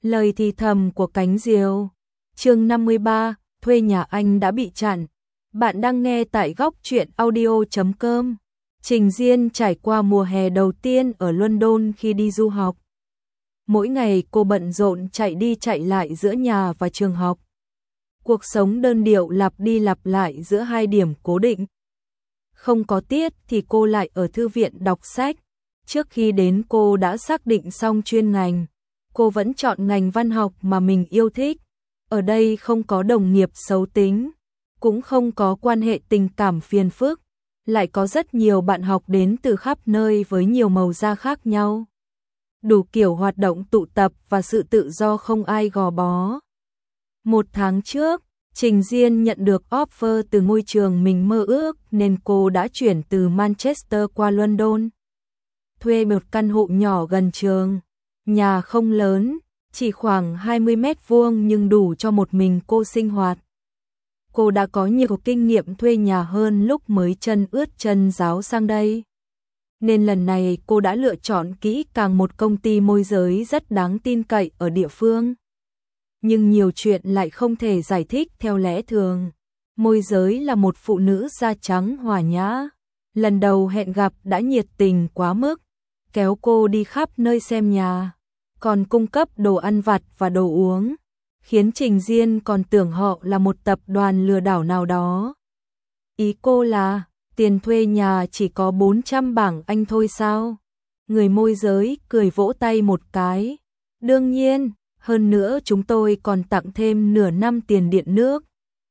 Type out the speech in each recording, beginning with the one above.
Lời thì thầm của cánh diều. Chương 53, thuê nhà anh đã bị chặn. Bạn đang nghe tại góc truyện audio.com. Trình Diên trải qua mùa hè đầu tiên ở London khi đi du học. Mỗi ngày cô bận rộn chạy đi chạy lại giữa nhà và trường học. Cuộc sống đơn điệu lặp đi lặp lại giữa hai điểm cố định. Không có tiết thì cô lại ở thư viện đọc sách. Trước khi đến cô đã xác định xong chuyên ngành. Cô vẫn chọn ngành văn học mà mình yêu thích. Ở đây không có đồng nghiệp xấu tính, cũng không có quan hệ tình cảm phiền phức, lại có rất nhiều bạn học đến từ khắp nơi với nhiều màu da khác nhau. Đủ kiểu hoạt động tụ tập và sự tự do không ai gò bó. 1 tháng trước, Trình Diên nhận được offer từ ngôi trường mình mơ ước nên cô đã chuyển từ Manchester qua London. Thuê một căn hộ nhỏ gần trường. Nhà không lớn, chỉ khoảng 20 mét vuông nhưng đủ cho một mình cô sinh hoạt. Cô đã có nhiều kinh nghiệm thuê nhà hơn lúc mới chân ướt chân ráo sang đây. Nên lần này cô đã lựa chọn kỹ càng một công ty môi giới rất đáng tin cậy ở địa phương. Nhưng nhiều chuyện lại không thể giải thích theo lẽ thường. Môi giới là một phụ nữ da trắng hòa nhã. Lần đầu hẹn gặp đã nhiệt tình quá mức, kéo cô đi khắp nơi xem nhà, còn cung cấp đồ ăn vặt và đồ uống, khiến Trình Diên còn tưởng họ là một tập đoàn lừa đảo nào đó. Ý cô là, tiền thuê nhà chỉ có 400 bảng Anh thôi sao? Người môi giới cười vỗ tay một cái. Đương nhiên, hơn nữa chúng tôi còn tặng thêm nửa năm tiền điện nước.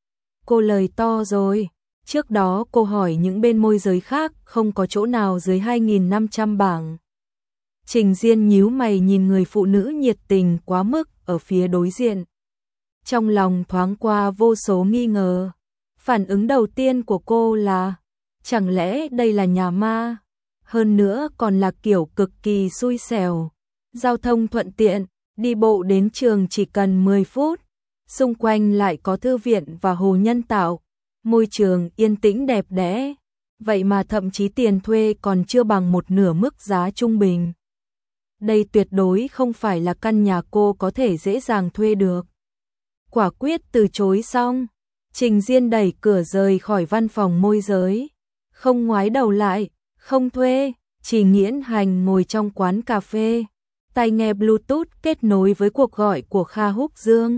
Cô lời to rồi. Trước đó cô hỏi những bên môi giới khác không có chỗ nào dưới 2.500 bảng. Trình Diên nhíu mày nhìn người phụ nữ nhiệt tình quá mức ở phía đối diện. Trong lòng thoáng qua vô số nghi ngờ. Phản ứng đầu tiên của cô là, chẳng lẽ đây là nhà ma? Hơn nữa còn là kiểu cực kỳ xui xẻo. Giao thông thuận tiện, đi bộ đến trường chỉ cần 10 phút. Xung quanh lại có thư viện và hồ nhân tạo. Môi trường yên tĩnh đẹp đẽ. Vậy mà thậm chí tiền thuê còn chưa bằng một nửa mức giá trung bình. Đây tuyệt đối không phải là căn nhà cô có thể dễ dàng thuê được. Quả quyết từ chối xong, Trình Diên đẩy cửa rời khỏi văn phòng môi giới. Không ngoái đầu lại, không thuê, chỉ Nghiễn Hành ngồi trong quán cà phê. Tai nghe Bluetooth kết nối với cuộc gọi của Kha Húc Dương.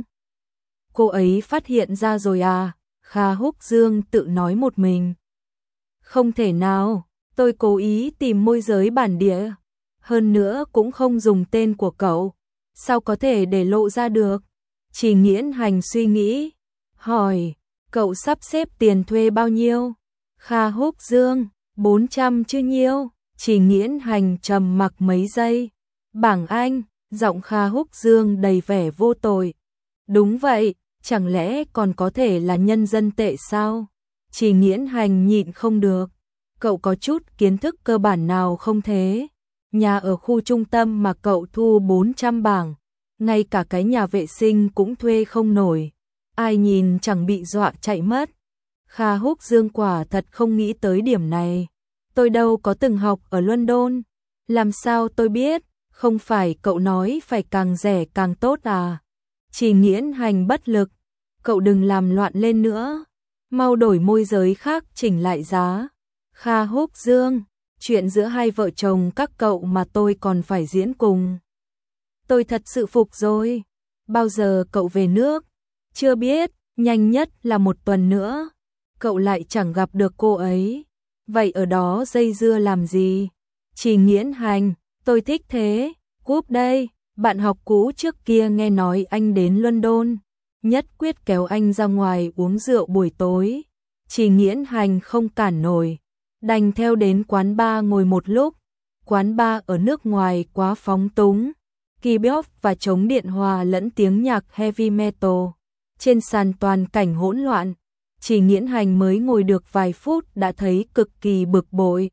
Cô ấy phát hiện ra rồi à? Kha Húc Dương tự nói một mình. Không thể nào, tôi cố ý tìm môi giới bản địa. Hơn nữa cũng không dùng tên của cậu. Sao có thể để lộ ra được? Chỉ Nghiễn Hành suy nghĩ. Hỏi, cậu sắp xếp tiền thuê bao nhiêu? Kha Húc Dương, 400 chứ nhiêu? Chỉ Nghiễn Hành trầm mặc mấy giây. Bảng Anh, giọng Kha Húc Dương đầy vẻ vô tội. Đúng vậy, chẳng lẽ còn có thể là nhân dân tệ sao? Chỉ Nghiễn Hành nhịn không được. Cậu có chút kiến thức cơ bản nào không thế? Nhà ở khu trung tâm mà cậu thu 400 bảng, ngay cả cái nhà vệ sinh cũng thuê không nổi. Ai nhìn chẳng bị dọa chạy mất. Kha Húc Dương quả thật không nghĩ tới điểm này. Tôi đâu có từng học ở London. Làm sao tôi biết, không phải cậu nói phải càng rẻ càng tốt à? Chỉ Nghiễn Hành bất lực. Cậu đừng làm loạn lên nữa. Mau đổi môi giới khác chỉnh lại giá. Kha Húc Dương, chuyện giữa hai vợ chồng các cậu mà tôi còn phải diễn cùng. Tôi thật sự phục rồi. Bao giờ cậu về nước? Chưa biết, nhanh nhất là 1 tuần nữa. Cậu lại chẳng gặp được cô ấy. Vậy ở đó dây dưa làm gì? Chỉ Nghiễn Hành, tôi thích thế. Cúp đây, bạn học cũ trước kia nghe nói anh đến London. Nhất quyết kéo anh ra ngoài uống rượu buổi tối. Chỉ Nghiễn Hành không cản nổi. Đành theo đến quán bar ngồi một lúc. Quán bar ở nước ngoài quá phóng túng. Keyboard và trống điện hòa lẫn tiếng nhạc heavy metal. Trên sàn toàn cảnh hỗn loạn. Chỉ Nghiễn Hành mới ngồi được vài phút đã thấy cực kỳ bực bội.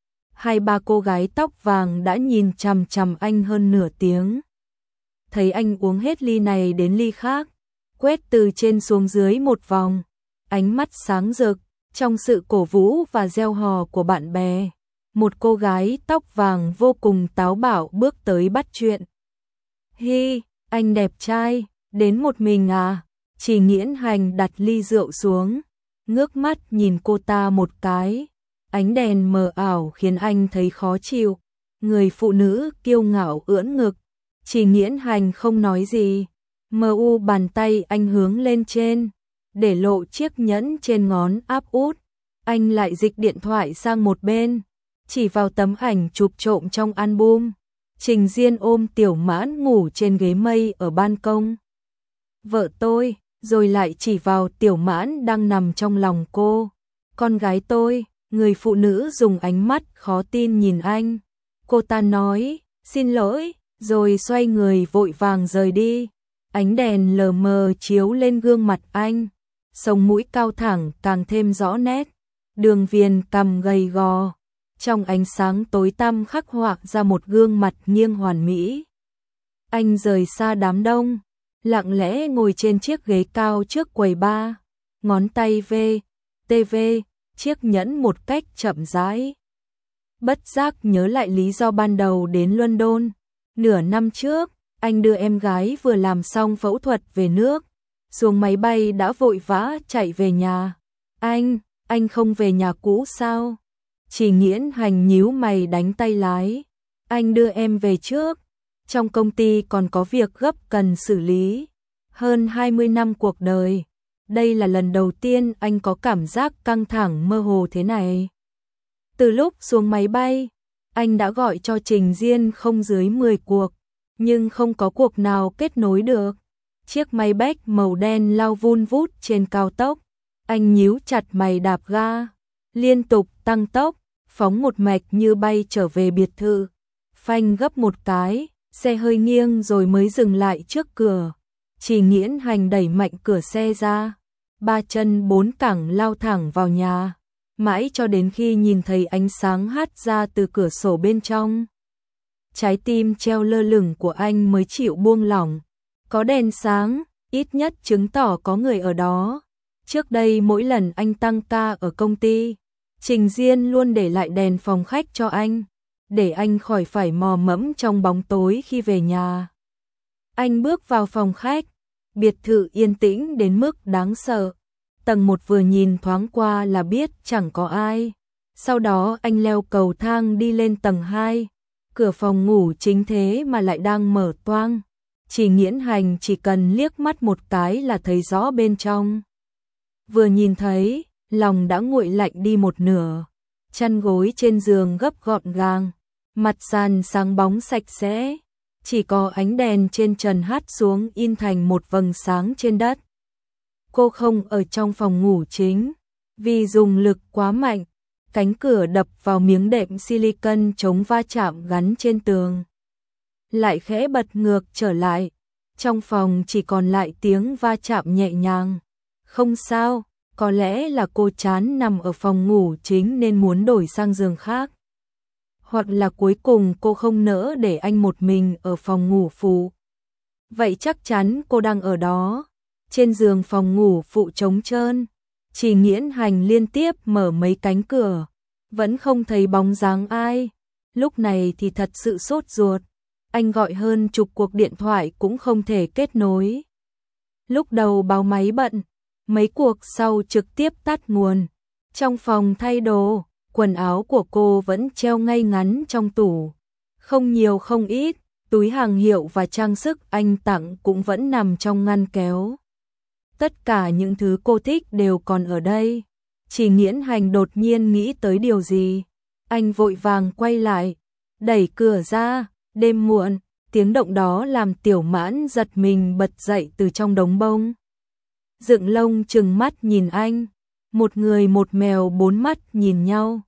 2-3 cô gái tóc vàng đã nhìn chằm chằm anh hơn nửa tiếng. Thấy anh uống hết ly này đến ly khác, quét từ trên xuống dưới một vòng, ánh mắt sáng rực. Trong sự cổ vũ và reo hò của bạn bè, một cô gái tóc vàng vô cùng táo bạo bước tới bắt chuyện. Hi, Anh đẹp trai, đến một mình à? Chỉ Nghiễn Hành đặt ly rượu xuống, ngước mắt nhìn cô ta một cái. Ánh đèn mờ ảo khiến anh thấy khó chịu. Người phụ nữ kiêu ngạo ưỡn ngực. Chỉ Nghiễn Hành không nói gì. Bàn tay anh hướng lên trên, để lộ chiếc nhẫn trên ngón áp út. Anh lại dịch điện thoại sang một bên, chỉ vào tấm ảnh chụp trộm trong album. Trình Diên ôm Tiểu Mãn ngủ trên ghế mây ở ban công. Vợ tôi, rồi lại chỉ vào Tiểu Mãn đang nằm trong lòng cô. Con gái tôi. Người phụ nữ dùng ánh mắt khó tin nhìn anh. Cô ta nói, xin lỗi, rồi xoay người vội vàng rời đi. Ánh đèn lờ mờ chiếu lên gương mặt anh. Sống mũi cao thẳng càng thêm rõ nét. Đường viền cằm gầy gò. Trong ánh sáng tối tăm khắc họa ra một gương mặt nghiêng hoàn mỹ. Anh rời xa đám đông, lặng lẽ ngồi trên chiếc ghế cao trước quầy bar. Ngón tay TV, chiếc nhẫn một cách chậm rãi. Bất giác nhớ lại lý do ban đầu đến London. Nửa năm trước, anh đưa em gái vừa làm xong phẫu thuật về nước. Xuống máy bay đã vội vã chạy về nhà. Anh không về nhà cũ sao? Chỉ Nghiễn Hành nhíu mày đánh tay lái. Anh đưa em về trước. Trong công ty còn có việc gấp cần xử lý. Hơn 20 năm cuộc đời. Đây là lần đầu tiên anh có cảm giác căng thẳng mơ hồ thế này. Từ lúc xuống máy bay, anh đã gọi cho Trình Diên không dưới 10 cuộc, nhưng không có cuộc nào kết nối được. Chiếc máy bách màu đen lao vun vút trên cao tốc, anh nhíu chặt mày đạp ga, liên tục tăng tốc, phóng một mạch như bay trở về biệt thự. Phanh gấp một cái, xe hơi nghiêng rồi mới dừng lại trước cửa. Chỉ Nghiễn Hành đẩy mạnh cửa xe ra, ba chân bốn cẳng lao thẳng vào nhà, mãi cho đến khi nhìn thấy ánh sáng hắt ra từ cửa sổ bên trong. Trái tim treo lơ lửng của anh mới chịu buông lỏng. Có đèn sáng, ít nhất chứng tỏ có người ở đó. Trước đây mỗi lần anh tăng ca ở công ty, Trình Diên luôn để lại đèn phòng khách cho anh, để anh khỏi phải mò mẫm trong bóng tối khi về nhà. Anh bước vào phòng khách, biệt thự yên tĩnh đến mức đáng sợ. Tầng 1 vừa nhìn thoáng qua là biết chẳng có ai. Sau đó anh leo cầu thang đi lên tầng 2. Cửa phòng ngủ chính thế mà lại đang mở toang. Chỉ Nghiễn Hành chỉ cần liếc mắt một cái là thấy rõ bên trong. Vừa nhìn thấy, lòng đã nguội lạnh đi một nửa. Chăn gối trên giường gấp gọn gàng, mặt sàn sáng bóng sạch sẽ. Chỉ có ánh đèn trên trần hắt xuống in thành một vầng sáng trên đất. Cô không ở trong phòng ngủ chính, vì dùng lực quá mạnh, cánh cửa đập vào miếng đệm silicon chống va chạm gắn trên tường. Lại khẽ bật ngược trở lại, trong phòng chỉ còn lại tiếng va chạm nhẹ nhàng. Không sao, có lẽ là cô chán nằm ở phòng ngủ chính nên muốn đổi sang giường khác. Hoặc là cuối cùng cô không nỡ để anh một mình ở phòng ngủ phụ. Vậy chắc chắn cô đang ở đó. Trên giường phòng ngủ phụ trống trơn, Chỉ Nghiễn Hành liên tiếp mở mấy cánh cửa, vẫn không thấy bóng dáng ai. Lúc này thì thật sự sốt ruột, anh gọi hơn chục cuộc điện thoại cũng không thể kết nối. Lúc đầu báo máy bận, mấy cuộc sau trực tiếp tắt nguồn. Trong phòng thay đồ, quần áo của cô vẫn treo ngay ngắn trong tủ. Không nhiều không ít, túi hàng hiệu và trang sức anh tặng cũng vẫn nằm trong ngăn kéo. Tất cả những thứ cô thích đều còn ở đây. Chỉ Nghiễn Hành đột nhiên nghĩ tới điều gì. Anh vội vàng quay lại, đẩy cửa ra. Đêm muộn, tiếng động đó làm Tiểu Mãn giật mình bật dậy từ trong đống bông. Dựng lông trừng mắt nhìn anh. Một người một mèo bốn mắt nhìn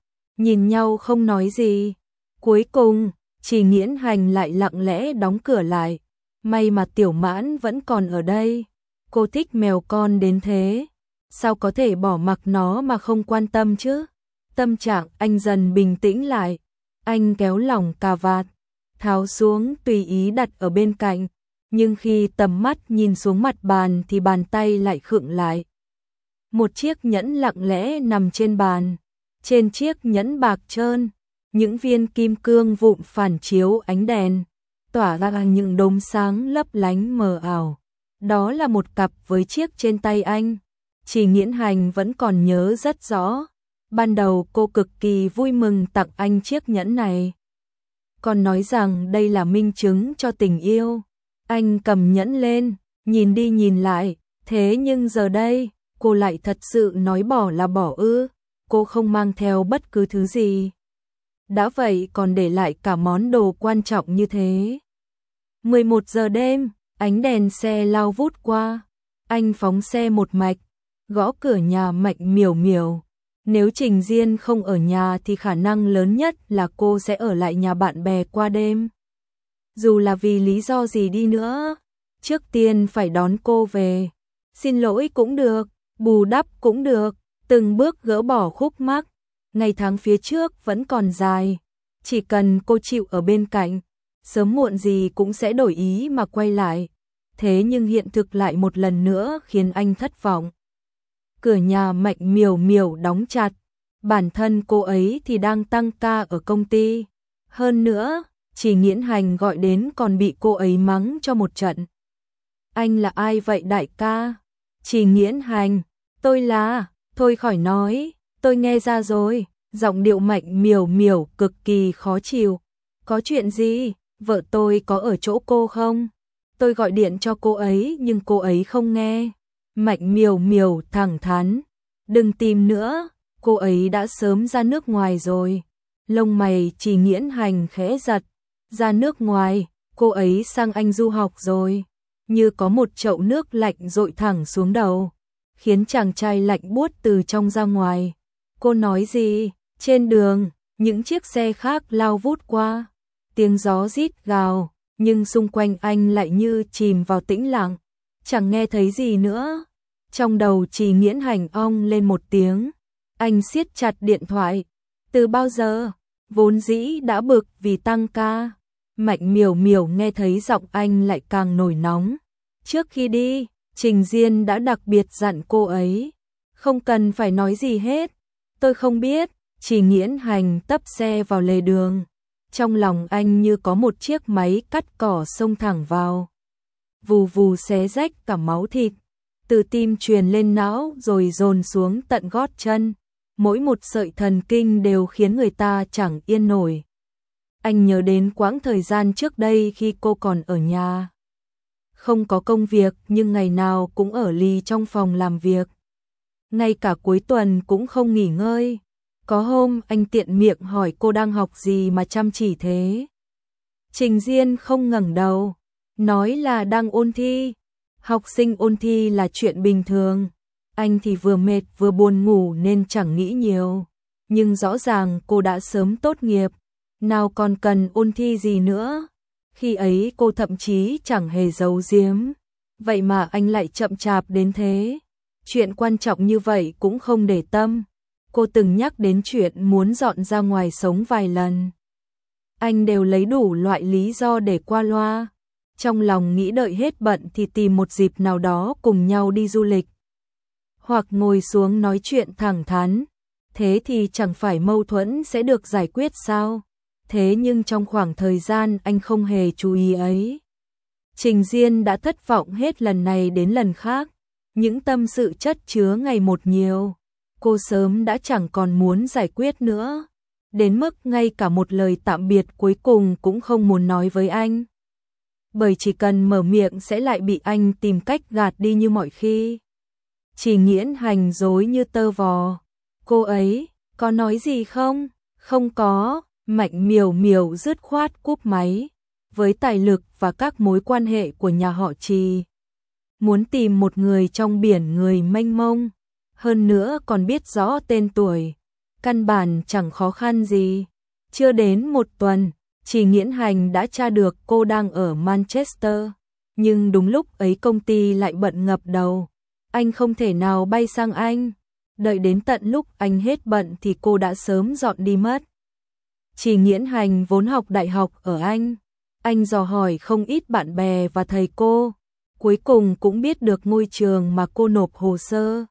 nhau không nói gì. Cuối cùng, Chỉ Nghiễn Hành lại lặng lẽ đóng cửa lại. May mà Tiểu Mãn vẫn còn ở đây. Cô thích mèo con đến thế, sao có thể bỏ mặc nó mà không quan tâm chứ? Tâm trạng anh dần bình tĩnh lại. Anh kéo lỏng cà vạt, tháo xuống tùy ý đặt ở bên cạnh. Nhưng khi tầm mắt nhìn xuống mặt bàn thì bàn tay lại khựng lại. Một chiếc nhẫn lặng lẽ nằm trên bàn. Trên chiếc nhẫn bạc trơn, những viên kim cương vụn phản chiếu ánh đèn. tỏa ra những đốm sáng lấp lánh mờ ảo. Đó là một cặp với chiếc trên tay anh. Chỉ Nghiễn Hành vẫn còn nhớ rất rõ. Ban đầu cô cực kỳ vui mừng tặng anh chiếc nhẫn này. Còn nói rằng đây là minh chứng cho tình yêu. Anh cầm nhẫn lên, nhìn đi nhìn lại. Thế nhưng giờ đây, cô lại thật sự nói bỏ là bỏ ư. Cô không mang theo bất cứ thứ gì. Đã vậy còn để lại cả món đồ quan trọng như thế. 11 giờ đêm, ánh đèn xe lao vút qua. Anh phóng xe một mạch, gõ cửa nhà Mạnh Miểu Miểu. Nếu Trình Diên không ở nhà thì khả năng lớn nhất là cô sẽ ở lại nhà bạn bè qua đêm. Dù là vì lý do gì đi nữa, trước tiên phải đón cô về. Xin lỗi cũng được, bù đắp cũng được, từng bước gỡ bỏ khúc mắc. Ngày tháng phía trước vẫn còn dài, chỉ cần cô chịu ở bên cạnh, sớm muộn gì cũng sẽ đổi ý mà quay lại. Thế nhưng hiện thực lại một lần nữa khiến anh thất vọng. Cửa nhà Mạnh Miểu Miểu đóng chặt, bản thân cô ấy thì đang tăng ca ở công ty. Hơn nữa, Chỉ Nghiễn Hành gọi đến còn bị cô ấy mắng cho một trận. Anh là ai vậy đại ca? Chỉ Nghiễn Hành, tôi là, thôi khỏi nói, tôi nghe ra rồi. Giọng điệu Mạnh Miểu Miểu cực kỳ khó chịu. Có chuyện gì? Vợ tôi có ở chỗ cô không? Tôi gọi điện cho cô ấy nhưng cô ấy không nghe. Mạnh Miểu Miểu thẳng thắn. Đừng tìm nữa, cô ấy đã sớm ra nước ngoài rồi. Lông mày Chỉ Nghiễn Hành khẽ giật. Ra nước ngoài, cô ấy sang Anh du học rồi. Như có một chậu nước lạnh dội thẳng xuống đầu, khiến chàng trai lạnh buốt từ trong ra ngoài. Cô nói gì? Trên đường, những chiếc xe khác lao vút qua. Tiếng gió rít gào, nhưng xung quanh anh lại như chìm vào tĩnh lặng. Chẳng nghe thấy gì nữa. Trong đầu Chỉ Nghiễn Hành ong lên một tiếng. Anh siết chặt điện thoại. Từ bao giờ? Vốn dĩ đã bực vì tăng ca. Mạnh Miểu Miểu nghe thấy giọng anh lại càng nổi nóng. Trước khi đi, Trình Diên đã đặc biệt dặn cô ấy. Không cần phải nói gì hết. Tôi không biết. Chỉ Nghiễn Hành tấp xe vào lề đường. Trong lòng anh như có một chiếc máy cắt cỏ xông thẳng vào. Vù vù xé rách cả máu thịt. Từ tim truyền lên não rồi dồn xuống tận gót chân. Mỗi một sợi thần kinh đều khiến người ta chẳng yên nổi. Anh nhớ đến quãng thời gian trước đây khi cô còn ở nhà. Không có công việc nhưng ngày nào cũng ở lì trong phòng làm việc. Ngay cả cuối tuần cũng không nghỉ ngơi. Có hôm anh tiện miệng hỏi cô đang học gì mà chăm chỉ thế. Trình Diên không ngẩng đầu, nói là đang ôn thi. Học sinh ôn thi là chuyện bình thường. Anh thì vừa mệt vừa buồn ngủ nên chẳng nghĩ nhiều. Nhưng rõ ràng cô đã sớm tốt nghiệp, nào còn cần ôn thi gì nữa. Khi ấy cô thậm chí chẳng hề giấu giếm. Vậy mà anh lại chậm chạp đến thế. Chuyện quan trọng như vậy cũng không để tâm. Cô từng nhắc đến chuyện muốn dọn ra ngoài sống vài lần. Anh đều lấy đủ loại lý do để qua loa. Trong lòng nghĩ đợi hết bận thì tìm một dịp nào đó cùng nhau đi du lịch. Hoặc ngồi xuống nói chuyện thẳng thắn. Thế thì chẳng phải mâu thuẫn sẽ được giải quyết sao? Thế nhưng trong khoảng thời gian anh không hề chú ý ấy. Trình Diên đã thất vọng hết lần này đến lần khác. Những tâm sự chất chứa ngày một nhiều. Cô sớm đã chẳng còn muốn giải quyết nữa. Đến mức ngay cả một lời tạm biệt cuối cùng cũng không muốn nói với anh. Bởi chỉ cần mở miệng sẽ lại bị anh tìm cách gạt đi như mọi khi. Chỉ Nghiễn Hành dối như tơ vò. Cô ấy, có nói gì không? Không có. Mạnh Miểu Miểu dứt khoát cúp máy. Với tài lực và các mối quan hệ của nhà họ Trì, muốn tìm một người trong biển người mênh mông, hơn nữa còn biết rõ tên tuổi, căn bản chẳng khó khăn gì. Chưa đến một tuần, Chỉ Nghiễn Hành đã tra được cô đang ở Manchester, nhưng đúng lúc ấy công ty lại bận ngập đầu. Anh không thể nào bay sang Anh. Đợi đến tận lúc anh hết bận thì cô đã sớm dọn đi mất. Chỉ Nghiễn Hành vốn học đại học ở Anh. Anh dò hỏi không ít bạn bè và thầy cô. Cuối cùng cũng biết được ngôi trường mà cô nộp hồ sơ.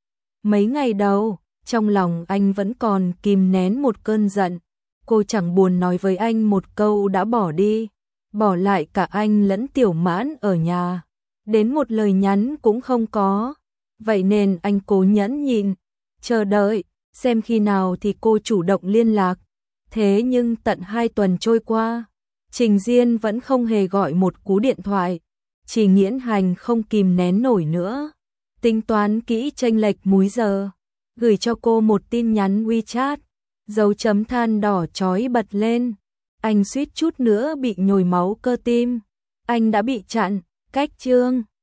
Mấy ngày đầu, trong lòng anh vẫn còn kìm nén một cơn giận. Cô chẳng buồn nói với anh một câu đã bỏ đi. bỏ lại cả anh lẫn Tiểu Mãn ở nhà. Đến một lời nhắn cũng không có. Vậy nên anh cố nhẫn nhịn, chờ đợi, xem khi nào thì cô chủ động liên lạc. Thế nhưng tận 2 tuần trôi qua, Trình Diên vẫn không hề gọi một cú điện thoại. Chỉ Nghiễn Hành không kìm nén nổi nữa, tính toán kỹ chênh lệch múi giờ, gửi cho cô một tin nhắn WeChat, dấu chấm than đỏ chói bật lên. Anh suýt chút nữa bị nhồi máu cơ tim. Anh đã bị chặn, cách chương